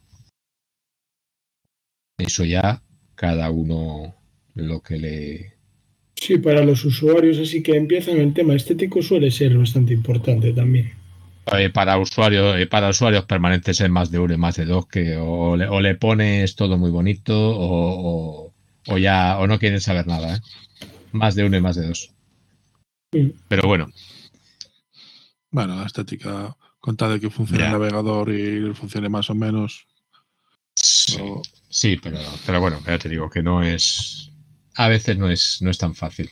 Eso ya cada uno lo que le. Sí, para los usuarios así que empiezan, el tema estético suele ser bastante importante también. Para usuarios permanentes es más de uno y más de dos, que o le pones todo muy bonito o no quieren saber nada, ¿eh? Más de uno y más de dos. Pero bueno. Bueno, la estética, con tal de que funcione el navegador y funcione más o menos. Sí, pero bueno, ya te digo que no es. A veces no es tan fácil.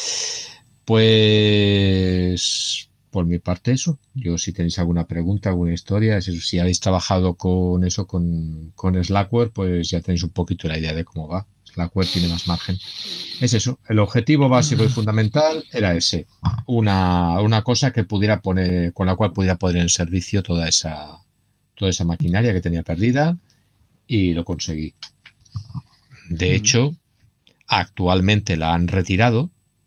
Pues por mi parte eso. Yo si tenéis alguna pregunta, alguna historia, si habéis trabajado con eso, con Slackware, pues ya tenéis un poquito la idea de cómo va. Slackware tiene más margen. Es eso. El objetivo básico y fundamental era ese. Una cosa que pudiera poner, con la cual pudiera poner en servicio toda esa maquinaria que tenía perdida, y lo conseguí. De hecho, actualmente la han retirado,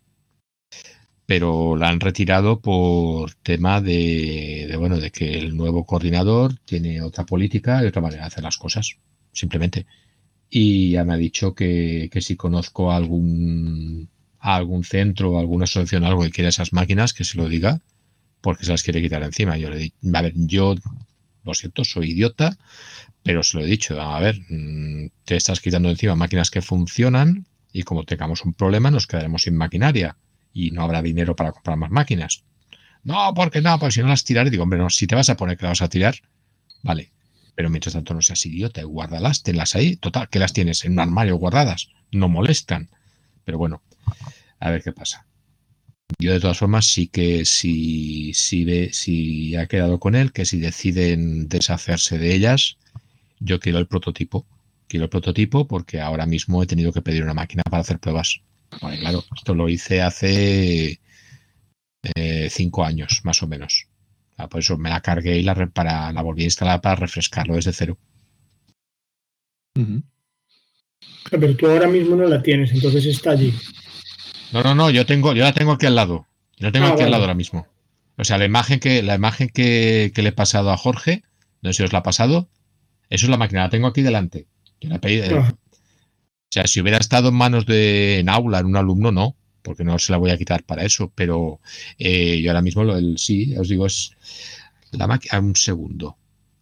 pero la han retirado por tema de que el nuevo coordinador tiene otra política y otra manera de hacer las cosas, simplemente. Y ya me ha dicho que si conozco algún centro o alguna asociación, algo que quiera esas máquinas, que se lo diga, porque se las quiere quitar encima. Yo le digo, a ver, yo lo siento, soy idiota, pero se lo he dicho, a ver, te estás quitando encima máquinas que funcionan y como tengamos un problema nos quedaremos sin maquinaria y no habrá dinero para comprar más máquinas. No, porque no, pues si no las tiraré. Digo, hombre, no, si te vas a poner que las vas a tirar, vale, pero mientras tanto no seas idiota y guárdalas, tenlas ahí. Total, que las tienes en un armario guardadas, no molestan. Pero bueno, a ver qué pasa. Yo de todas formas sí que si ha quedado con él, que si deciden deshacerse de ellas, yo quiero el prototipo. Quiero el prototipo porque ahora mismo he tenido que pedir una máquina para hacer pruebas. Vale, claro, esto lo hice hace 5 años, más o menos. Por eso me la cargué y la volví a instalar para refrescarlo desde cero. Ujú. Pero tú ahora mismo no la tienes, entonces está allí. No, yo la tengo aquí al lado. Yo la tengo aquí al lado Vale. ahora mismo. O sea, la imagen que le he pasado a Jorge, no sé si os la ha pasado, eso es la máquina, la tengo aquí delante. Yo la pedí, Ah, o sea, si hubiera estado en manos en aula, en un alumno, no, porque no se la voy a quitar para eso, pero yo ahora mismo sí, os digo, es la máquina. Un segundo.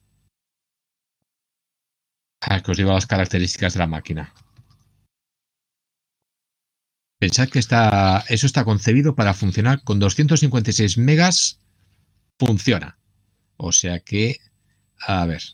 Que os digo las características de la máquina. Pensad que eso está concebido para funcionar con 256 megas, funciona. O sea que, a ver.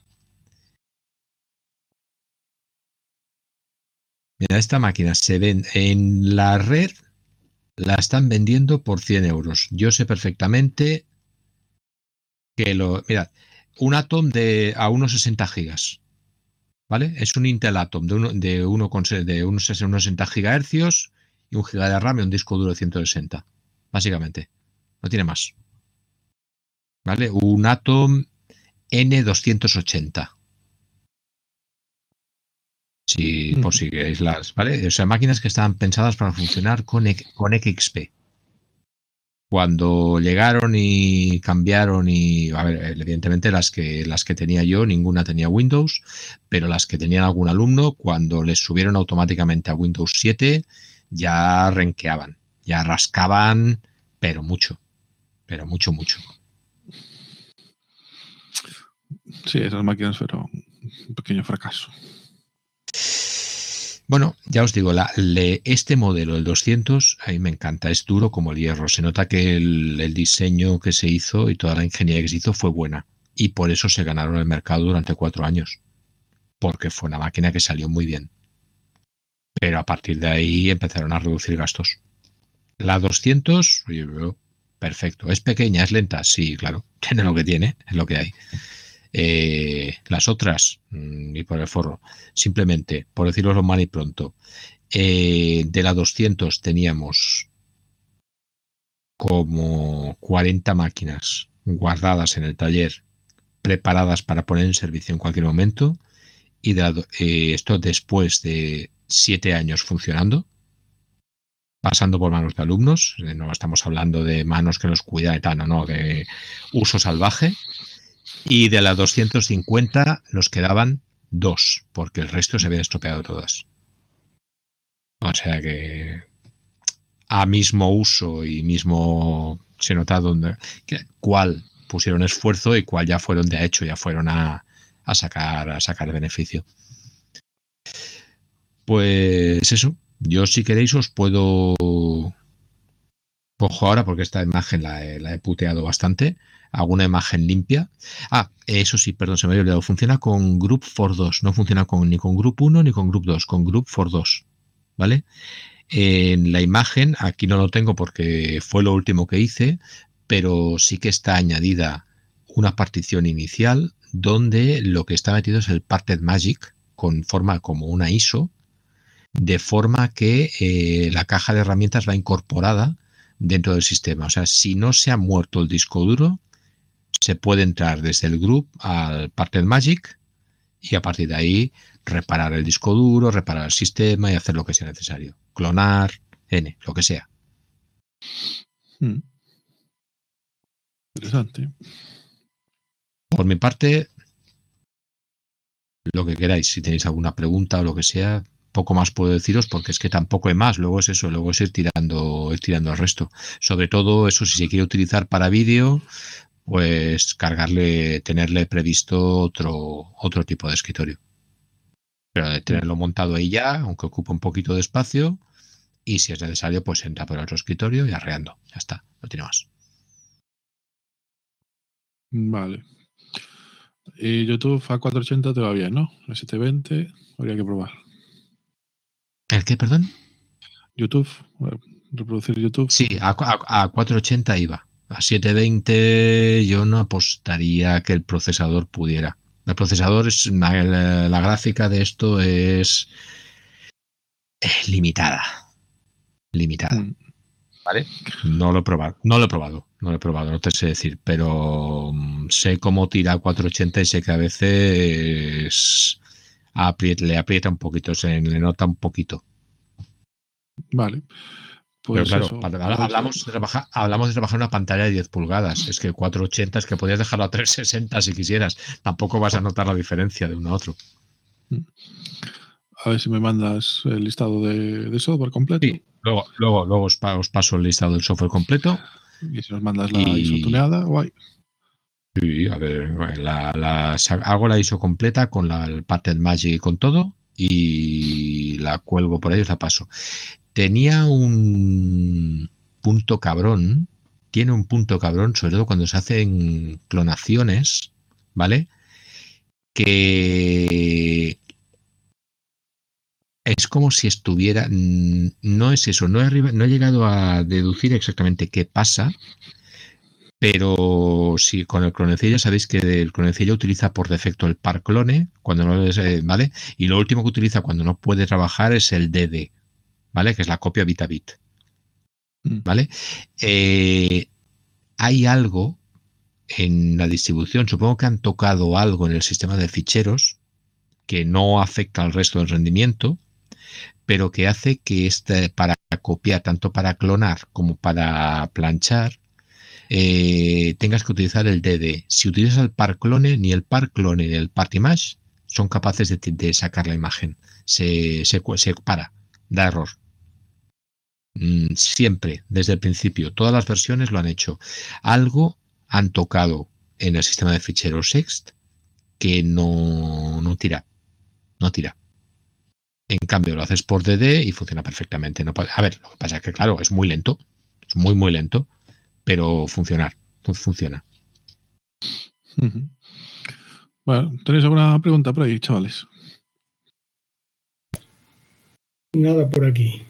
Mira, esta máquina se vende en la red, la están vendiendo por 100 euros. Yo sé perfectamente que mirad, un Atom a unos 60 gigas, ¿vale? Es un Intel Atom de unos 60 gigahercios y 1 giga de RAM y un disco duro de 160, básicamente. No tiene más, ¿vale? Un Atom N280. Si, por si queréis ¿vale? O sea, máquinas que estaban pensadas para funcionar con XP. Cuando llegaron y cambiaron a ver, evidentemente las que tenía yo, ninguna tenía Windows, pero las que tenían algún alumno, cuando les subieron automáticamente a Windows 7, ya renqueaban, ya rascaban, pero mucho, mucho. Sí, esas máquinas fueron un pequeño fracaso. Bueno, ya os digo, este modelo, el 200, a mí me encanta, es duro como el hierro. Se nota que el diseño que se hizo y toda la ingeniería que se hizo fue buena. Y por eso se ganaron el mercado durante 4 años. Porque fue una máquina que salió muy bien. Pero a partir de ahí empezaron a reducir gastos. La 200, oye, perfecto. ¿Es pequeña, es lenta? Sí, claro. Tiene lo que tiene, es lo que hay. Las otras, ni por el forro. Simplemente, por decirlo mal y pronto, de la 200 teníamos como 40 máquinas guardadas en el taller, preparadas para poner en servicio en cualquier momento. Y esto después de 7 años funcionando, pasando por manos de alumnos. No estamos hablando de manos que nos cuidan y tal, no, de uso salvaje. Y de las 250 nos quedaban 2, porque el resto se habían estropeado todas. O sea que a mismo uso y mismo se nota cuál pusieron esfuerzo y cuál ya fueron de hecho, ya fueron a sacar beneficio. Pues eso, yo si queréis os puedo... Cojo ahora porque esta imagen la he puteado bastante. Hago una imagen limpia. Eso sí, perdón, se me había olvidado. Funciona con Group for 2. No funciona ni con Group 1 ni con Group 2. Con Group for 2. ¿Vale? En la imagen, aquí no lo tengo porque fue lo último que hice, pero sí que está añadida una partición inicial donde lo que está metido es el Parted Magic con forma como una ISO, de forma que la caja de herramientas va incorporada dentro del sistema. O sea, si no se ha muerto el disco duro, se puede entrar desde el group al Parted Magic y a partir de ahí reparar el disco duro, reparar el sistema y hacer lo que sea necesario. Clonar, lo que sea. Interesante. Por mi parte, lo que queráis. Si tenéis alguna pregunta o lo que sea, poco más puedo deciros porque es que tampoco hay más. Luego es eso, luego es ir tirando el resto. Sobre todo eso, si se quiere utilizar para vídeo, pues tenerle previsto otro tipo de escritorio. Pero de tenerlo montado ahí ya, aunque ocupe un poquito de espacio, y si es necesario, pues entra por otro escritorio y arreando. Ya está, no tiene más. Vale. Y YouTube a 480 te va bien, ¿no? A 720 habría que probar. ¿El qué, perdón? YouTube, reproducir YouTube. Sí, a 480 iba. A 720 yo no apostaría que el procesador pudiera. El procesador la gráfica de esto es limitada. Limitada. ¿Vale? No lo he probado, no te sé decir, pero sé cómo tira 480 y sé que a veces le aprieta un poquito, se le nota un poquito. Vale. Pero Pues claro, eso. hablamos de trabajar una pantalla de 10 pulgadas. Es que 480 es que podías dejarlo a 360 si quisieras. Tampoco vas a notar la diferencia de uno a otro. A ver si me mandas el listado de software completo. Sí, luego os paso el listado del software completo. Y si nos mandas la ISO tuneada, guay. Sí, a ver, hago la ISO completa con el Pattern Magic y con todo y la cuelgo por ahí y os la paso. Tenía un punto cabrón, tiene un punto cabrón, sobre todo cuando se hacen clonaciones, ¿vale? Que es como si estuviera, no es eso, no he llegado a deducir exactamente qué pasa, pero sí, con el clonecilla sabéis que el clonecilla utiliza por defecto el par clone, cuando no es, ¿vale? Y lo último que utiliza cuando no puede trabajar es el DD, ¿vale? Que es la copia bit a bit, ¿vale? Hay algo en la distribución, supongo que han tocado algo en el sistema de ficheros que no afecta al resto del rendimiento, pero que hace que para copiar, tanto para clonar como para planchar, tengas que utilizar el DD. Si utilizas el par clone, ni el par clone ni el part image son capaces de sacar la imagen. Se para, da error. Siempre, desde el principio, todas las versiones lo han hecho. Algo han tocado en el sistema de ficheros Sext que no tira. No tira. En cambio, lo haces por DD y funciona perfectamente. A ver, lo que pasa es que, claro, es muy lento. Es muy, muy lento. Pero funciona. Bueno, ¿tenéis alguna pregunta por ahí, chavales? Nada por aquí.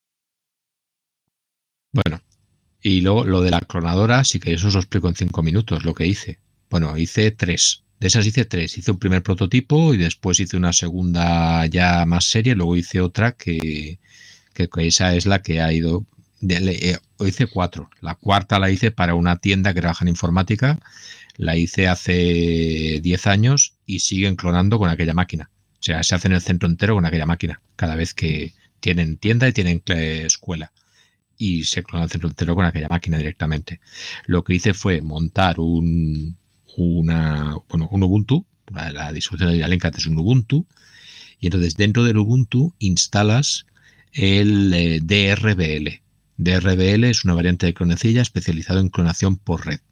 Bueno, y luego lo de la clonadora, sí que eso os lo explico en 5 minutos, lo que hice. Bueno, hice 3. De esas hice 3. Hice un primer prototipo y después hice una segunda ya más seria. Luego hice otra que esa es la que ha ido. Hice 4. La cuarta la hice para una tienda que trabaja en informática. La hice hace 10 años y siguen clonando con aquella máquina. O sea, se hacen el centro entero con aquella máquina. Cada vez que tienen tienda y tienen escuela. Y se clona el centro entero con aquella máquina directamente. Lo que hice fue montar un Ubuntu. La distribución de Linkat es un Ubuntu. Y entonces dentro del Ubuntu instalas el DRBL. DRBL es una variante de clonecilla especializado en clonación por red.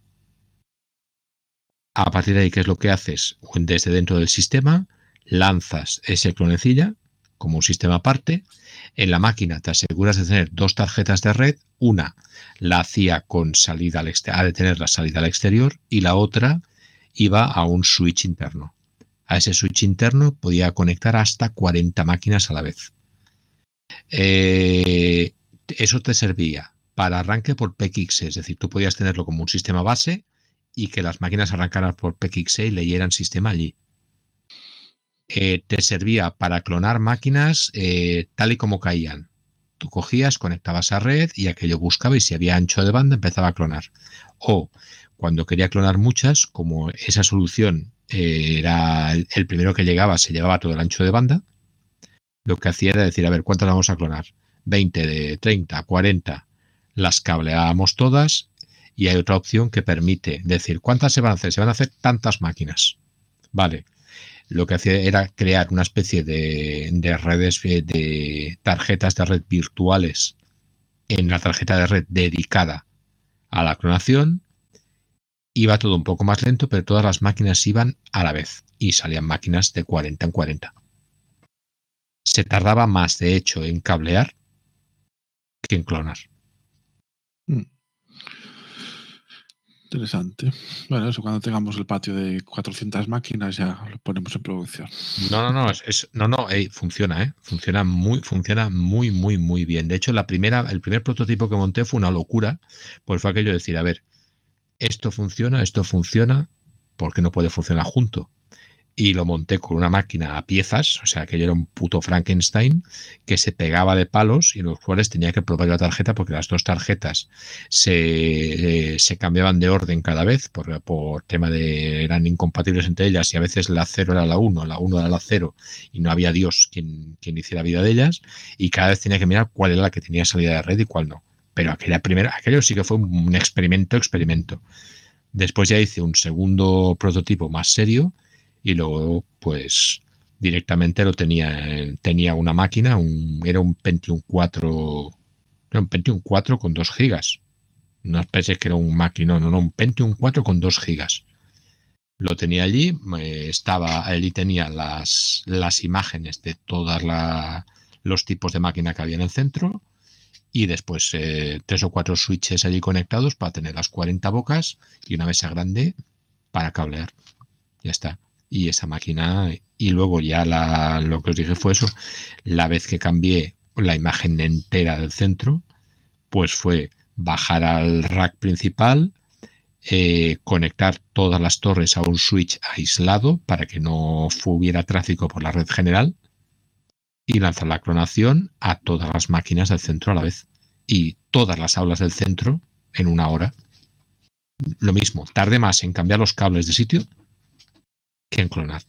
A partir de ahí, ¿qué es lo que haces? Desde dentro del sistema, lanzas ese clonecilla como un sistema aparte. En la máquina te aseguras de tener 2 tarjetas de red. Una la hacía con salida ha de tener la salida al exterior y la otra iba a un switch interno. A ese switch interno podía conectar hasta 40 máquinas a la vez. Eso te servía para arranque por PXE, es decir, tú podías tenerlo como un sistema base y que las máquinas arrancaran por PXE y leyeran sistema allí. Te servía para clonar máquinas tal y como caían. Tú cogías, conectabas a red y aquello buscaba y si había ancho de banda empezaba a clonar. O cuando quería clonar muchas, como esa solución era el primero que llegaba, se llevaba todo el ancho de banda, lo que hacía era decir, a ver, ¿cuántas vamos a clonar? 20, de 30, 40, las cableábamos todas y hay otra opción que permite decir, ¿cuántas se van a hacer? Se van a hacer tantas máquinas. Vale. Lo que hacía era crear una especie de redes, de tarjetas de red virtuales en la tarjeta de red dedicada a la clonación. Iba todo un poco más lento, pero todas las máquinas iban a la vez y salían máquinas de 40 en 40. Se tardaba más, de hecho, en cablear que en clonar. Interesante. Bueno, eso cuando tengamos el patio de 400 máquinas ya lo ponemos en producción. No, funciona, funciona muy, muy, muy bien. De hecho, el primer prototipo que monté fue una locura, pues fue aquello de decir, a ver, esto funciona, ¿por qué no puede funcionar junto? y lo monté con una máquina a piezas, o sea, que yo era un puto Frankenstein que se pegaba de palos y en los cuales tenía que probar la tarjeta porque las dos tarjetas se cambiaban de orden cada vez por tema de eran incompatibles entre ellas y a veces la 0 era la 1 era la 0 y no había Dios quien hiciera vida de ellas y cada vez tenía que mirar cuál era la que tenía salida de red y cuál no. Pero aquello sí que fue un experimento. Después ya hice un segundo prototipo más serio y luego pues directamente tenía una máquina, era un Pentium 4 con 2 gigas. No pensé que era un máquina, no, un Pentium 4 con 2 gigas. Lo tenía allí, allí tenía las imágenes de todos los tipos de máquina que había en el centro y después 3 o 4 switches allí conectados para tener las 40 bocas y una mesa grande para cablear. Ya está. Y esa máquina, y luego ya lo que os dije fue eso, la vez que cambié la imagen entera del centro, pues fue bajar al rack principal, conectar todas las torres a un switch aislado para que no hubiera tráfico por la red general y lanzar la clonación a todas las máquinas del centro a la vez y todas las aulas del centro en 1 hora. Lo mismo, tardé más en cambiar los cables de sitio que en clonar.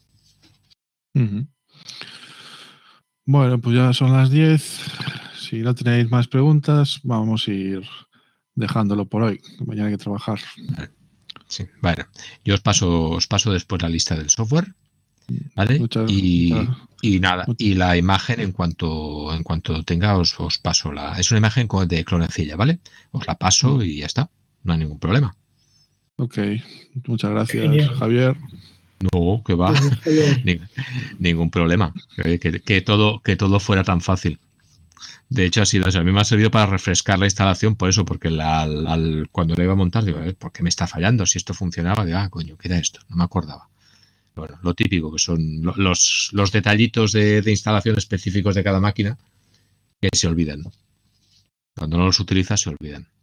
Bueno, pues ya son las 10. Si no tenéis más preguntas, vamos a ir dejándolo por hoy. Mañana hay que trabajar. Sí, bueno, yo os paso después la lista del software, ¿vale? Y nada, y la imagen en cuanto tenga os paso es una imagen de clonecilla, ¿vale? Os la paso y ya está, no hay ningún problema. Ok, muchas gracias, Genial. Javier. No, que va, ningún problema. Que todo fuera tan fácil. De hecho, a mí me ha servido para refrescar la instalación por eso, porque cuando la iba a montar, digo, ¿por qué me está fallando? Si esto funcionaba, digo, coño, ¿qué era esto? No me acordaba. Bueno, lo típico, que son los detallitos de instalación específicos de cada máquina que se olvidan. Cuando no los utilizas, se olvidan.